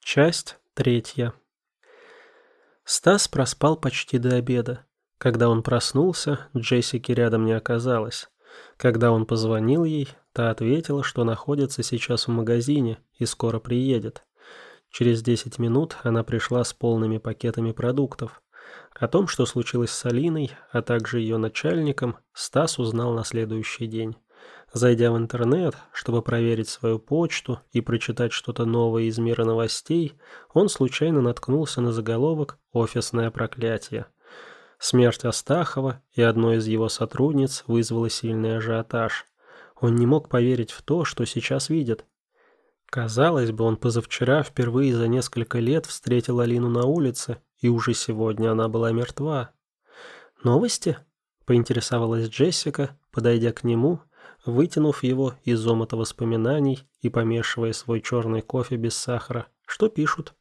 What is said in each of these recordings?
Часть третья. Стас проспал почти до обеда. Когда он проснулся, Джессики рядом не оказалось. Когда он позвонил ей, та ответила, что находится сейчас в магазине и скоро приедет. Через 10 минут она пришла с полными пакетами продуктов. О том, что случилось с Алиной, а также ее начальником, Стас узнал на следующий день. Зайдя в интернет, чтобы проверить свою почту и прочитать что-то новое из мира новостей, он случайно наткнулся на заголовок «Офисное проклятие». Смерть Астахова и одной из его сотрудниц вызвала сильный ажиотаж. Он не мог поверить в то, что сейчас видит. Казалось бы, он позавчера впервые за несколько лет встретил Алину на улице, и уже сегодня она была мертва. «Новости?» – поинтересовалась Джессика, подойдя к нему, вытянув его из омута воспоминаний и помешивая свой черный кофе без сахара. «Что пишут?»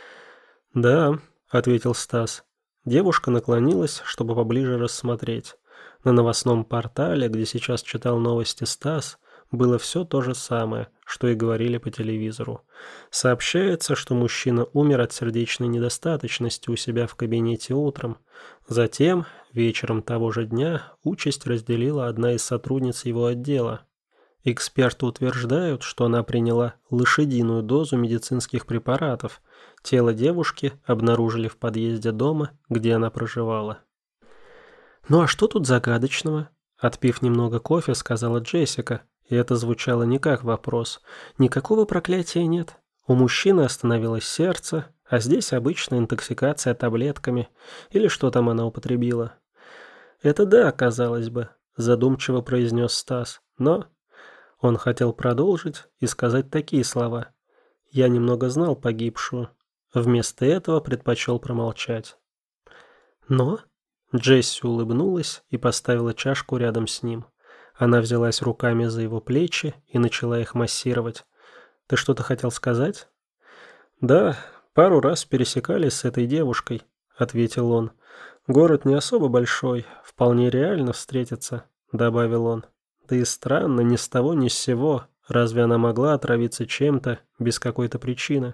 «Да», — ответил Стас. Девушка наклонилась, чтобы поближе рассмотреть. На новостном портале, где сейчас читал новости Стас, было все то же самое, что и говорили по телевизору. Сообщается, что мужчина умер от сердечной недостаточности у себя в кабинете утром. Затем, вечером того же дня, участь разделила одна из сотрудниц его отдела. Эксперты утверждают, что она приняла лошадиную дозу медицинских препаратов. Тело девушки обнаружили в подъезде дома, где она проживала. «Ну а что тут загадочного?» Отпив немного кофе, сказала Джессика, и это звучало не как вопрос. Никакого проклятия нет. У мужчины остановилось сердце, а здесь обычная интоксикация таблетками, или что там она употребила. «Это да, казалось бы», задумчиво произнес Стас, но... Он хотел продолжить и сказать такие слова. «Я немного знал погибшую». Вместо этого предпочел промолчать. «Но?» Джесси улыбнулась и поставила чашку рядом с ним. Она взялась руками за его плечи и начала их массировать. «Ты что-то хотел сказать?» «Да, пару раз пересекались с этой девушкой», — ответил он. «Город не особо большой, вполне реально встретиться», — добавил он. «Да и странно, ни с того ни с сего. Разве она могла отравиться чем-то без какой-то причины?»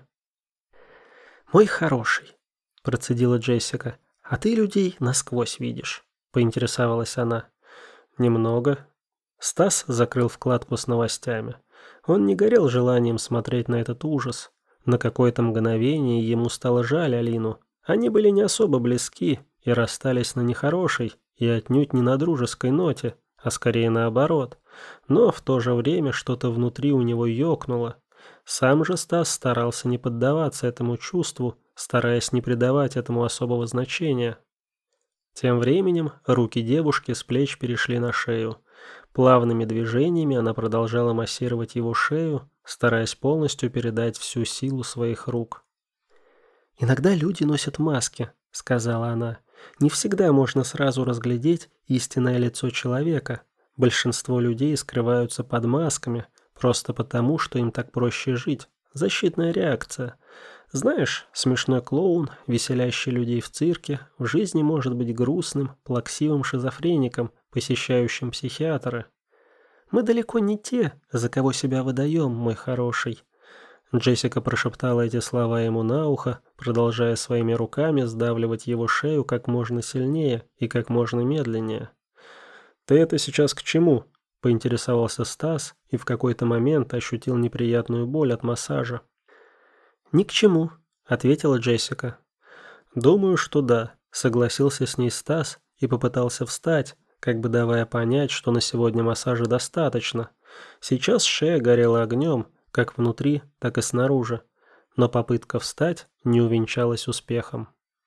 «Мой хороший», — процедила Джессика, — «а ты людей насквозь видишь», — поинтересовалась она. «Немного». Стас закрыл вкладку с новостями. Он не горел желанием смотреть на этот ужас. На какое-то мгновение ему стало жаль Алину. Они были не особо близки и расстались на нехорошей и отнюдь не на дружеской ноте, а скорее наоборот. Но в то же время что-то внутри у него ёкнуло. Сам же Стас старался не поддаваться этому чувству, стараясь не придавать этому особого значения. Тем временем руки девушки с плеч перешли на шею. Плавными движениями она продолжала массировать его шею, стараясь полностью передать всю силу своих рук. «Иногда люди носят маски», — сказала она. «Не всегда можно сразу разглядеть истинное лицо человека. Большинство людей скрываются под масками, просто потому, что им так проще жить. Защитная реакция. Знаешь, смешной клоун, веселящий людей в цирке, в жизни может быть грустным, плаксивым шизофреником, посещающим психиатра. Мы далеко не те, за кого себя выдаем, мой хороший». Джессика прошептала эти слова ему на ухо, продолжая своими руками сдавливать его шею как можно сильнее и как можно медленнее. «Ты это сейчас к чему?» – поинтересовался Стас и в какой-то момент ощутил неприятную боль от массажа. «Ни к чему», – ответила Джессика. «Думаю, что да», – согласился с ней Стас и попытался встать, как бы давая понять, что на сегодня массажа достаточно. Сейчас шея горела огнем, как внутри, так и снаружи, но попытка встать не увенчалась успехом.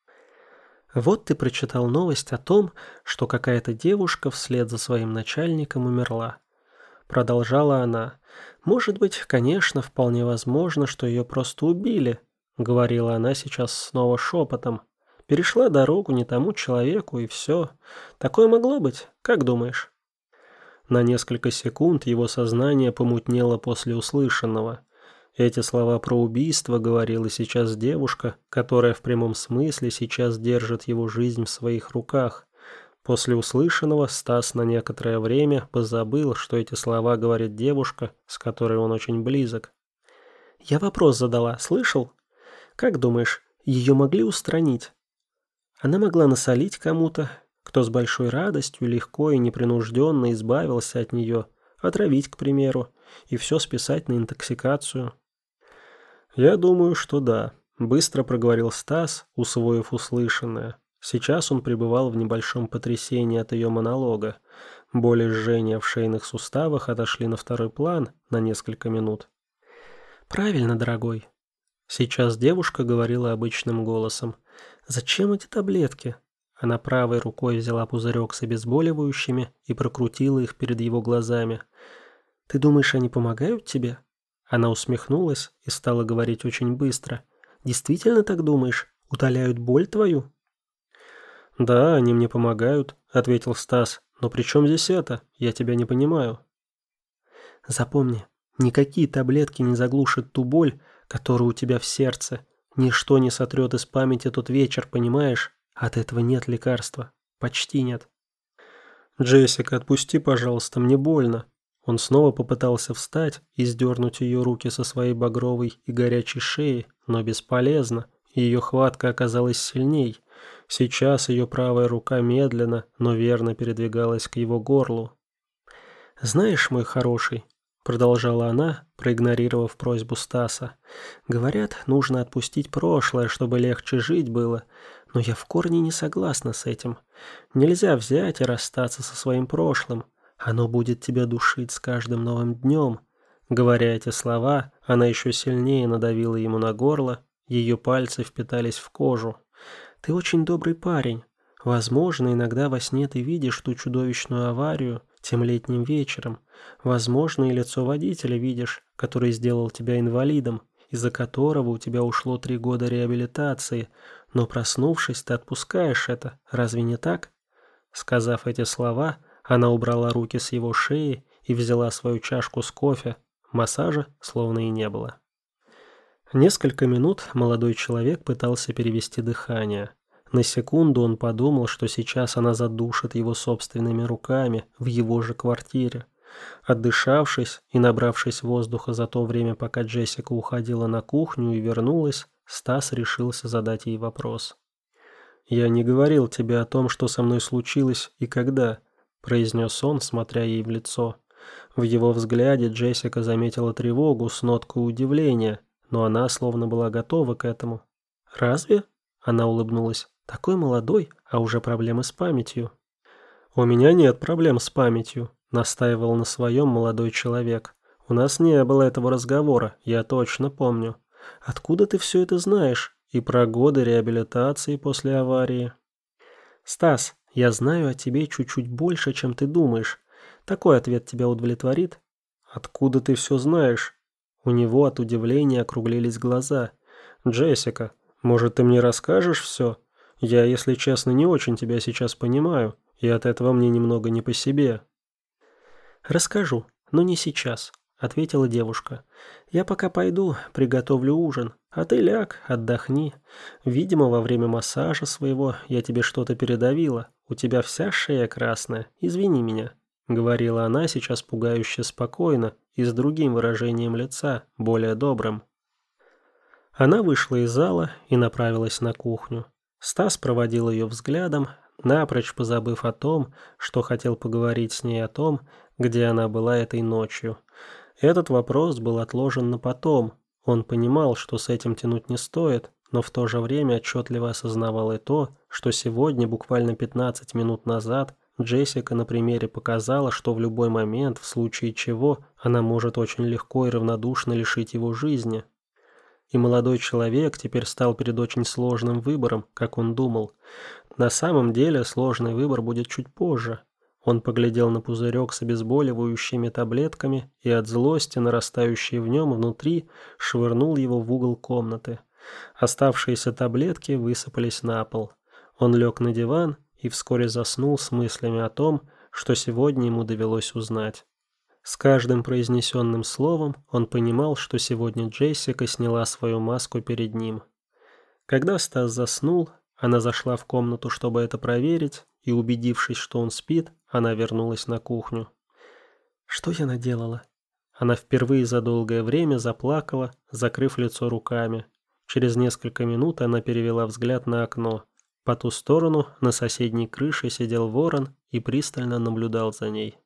«Вот ты прочитал новость о том, что какая-то девушка вслед за своим начальником умерла», — продолжала она. «Может быть, конечно, вполне возможно, что ее просто убили», — говорила она сейчас снова шепотом. «Перешла дорогу не тому человеку, и все. Такое могло быть, как думаешь?» На несколько секунд его сознание помутнело после услышанного. Эти слова про убийство говорила сейчас девушка, которая в прямом смысле сейчас держит его жизнь в своих руках. После услышанного Стас на некоторое время позабыл, что эти слова говорит девушка, с которой он очень близок. «Я вопрос задала, слышал?» Как думаешь, ее могли устранить? Она могла насолить кому-то, кто с большой радостью, легко и непринужденно избавился от нее, отравить, к примеру, и все списать на интоксикацию. «Я думаю, что да», — быстро проговорил Стас, усвоив услышанное. Сейчас он пребывал в небольшом потрясении от ее монолога. Боли жжения в шейных суставах отошли на второй план на несколько минут. «Правильно, дорогой». Сейчас девушка говорила обычным голосом. «Зачем эти таблетки?» Она правой рукой взяла пузырек с обезболивающими и прокрутила их перед его глазами. «Ты думаешь, они помогают тебе?» Она усмехнулась и стала говорить очень быстро. «Действительно так думаешь? Утоляют боль твою?» «Да, они мне помогают», — ответил Стас. «Но при чем здесь это? Я тебя не понимаю». «Запомни, никакие таблетки не заглушат ту боль, которая у тебя в сердце. Ничто не сотрет из памяти тот вечер, понимаешь? От этого нет лекарства. Почти нет». «Джессика, отпусти, пожалуйста, мне больно». Он снова попытался встать и сдернуть ее руки со своей багровой и горячей шеи, но бесполезно. Ее хватка оказалась сильней. Сейчас ее правая рука медленно, но верно передвигалась к его горлу. «Знаешь, мой хороший», — продолжала она, проигнорировав просьбу Стаса, «говорят, нужно отпустить прошлое, чтобы легче жить было, но я в корне не согласна с этим. Нельзя взять и расстаться со своим прошлым. Оно будет тебя душить с каждым новым днем». Говоря эти слова, она еще сильнее надавила ему на горло, ее пальцы впитались в кожу. «Ты очень добрый парень. Возможно, иногда во сне ты видишь ту чудовищную аварию тем летним вечером. Возможно, и лицо водителя видишь, который сделал тебя инвалидом, из-за которого у тебя ушло 3 года реабилитации, но проснувшись, ты отпускаешь это. Разве не так?» Сказав эти слова, она убрала руки с его шеи и взяла свою чашку с кофе. Массажа словно и не было. Несколько минут молодой человек пытался перевести дыхание. На секунду он подумал, что сейчас она задушит его собственными руками в его же квартире. Отдышавшись и набравшись воздуха за то время, пока Джессика уходила на кухню и вернулась, Стас решился задать ей вопрос. «Я не говорил тебе о том, что со мной случилось и когда», — произнес он, смотря ей в лицо. В его взгляде Джессика заметила тревогу с ноткой удивления, но она словно была готова к этому. «Разве?» — она улыбнулась. «Такой молодой, а уже проблемы с памятью». «У меня нет проблем с памятью», — настаивал на своем молодой человек. «У нас не было этого разговора, я точно помню. Откуда ты все это знаешь? И про годы реабилитации после аварии?» «Стас, я знаю о тебе чуть-чуть больше, чем ты думаешь. Такой ответ тебя удовлетворит?» «Откуда ты все знаешь?» У него от удивления округлились глаза. «Джессика, может, ты мне расскажешь все? Я, если честно, не очень тебя сейчас понимаю, и от этого мне немного не по себе». «Расскажу, но не сейчас», — ответила девушка. «Я пока пойду, приготовлю ужин, а ты ляг, отдохни. Видимо, во время массажа своего я тебе что-то передавила. У тебя вся шея красная, извини меня», — говорила она сейчас пугающе спокойно и с другим выражением лица, более добрым. Она вышла из зала и направилась на кухню. Стас проводил ее взглядом, напрочь позабыв о том, что хотел поговорить с ней о том, где она была этой ночью. Этот вопрос был отложен на потом. Он понимал, что с этим тянуть не стоит, но в то же время отчетливо осознавал и то, что сегодня, буквально 15 минут назад, Джессика на примере показала, что в любой момент, в случае чего, она может очень легко и равнодушно лишить его жизни. И молодой человек теперь стал перед очень сложным выбором, как он думал. На самом деле сложный выбор будет чуть позже. Он поглядел на пузырек с обезболивающими таблетками и от злости, нарастающей в нем внутри, швырнул его в угол комнаты. Оставшиеся таблетки высыпались на пол. Он лег на диван и вскоре заснул с мыслями о том, что сегодня ему довелось узнать. С каждым произнесенным словом он понимал, что сегодня Джессика сняла свою маску перед ним. Когда Стас заснул, она зашла в комнату, чтобы это проверить, и, убедившись, что он спит, она вернулась на кухню. «Что я наделала?» Она впервые за долгое время заплакала, закрыв лицо руками. Через несколько минут она перевела взгляд на окно. По ту сторону, на соседней крыше, сидел ворон и пристально наблюдал за ней.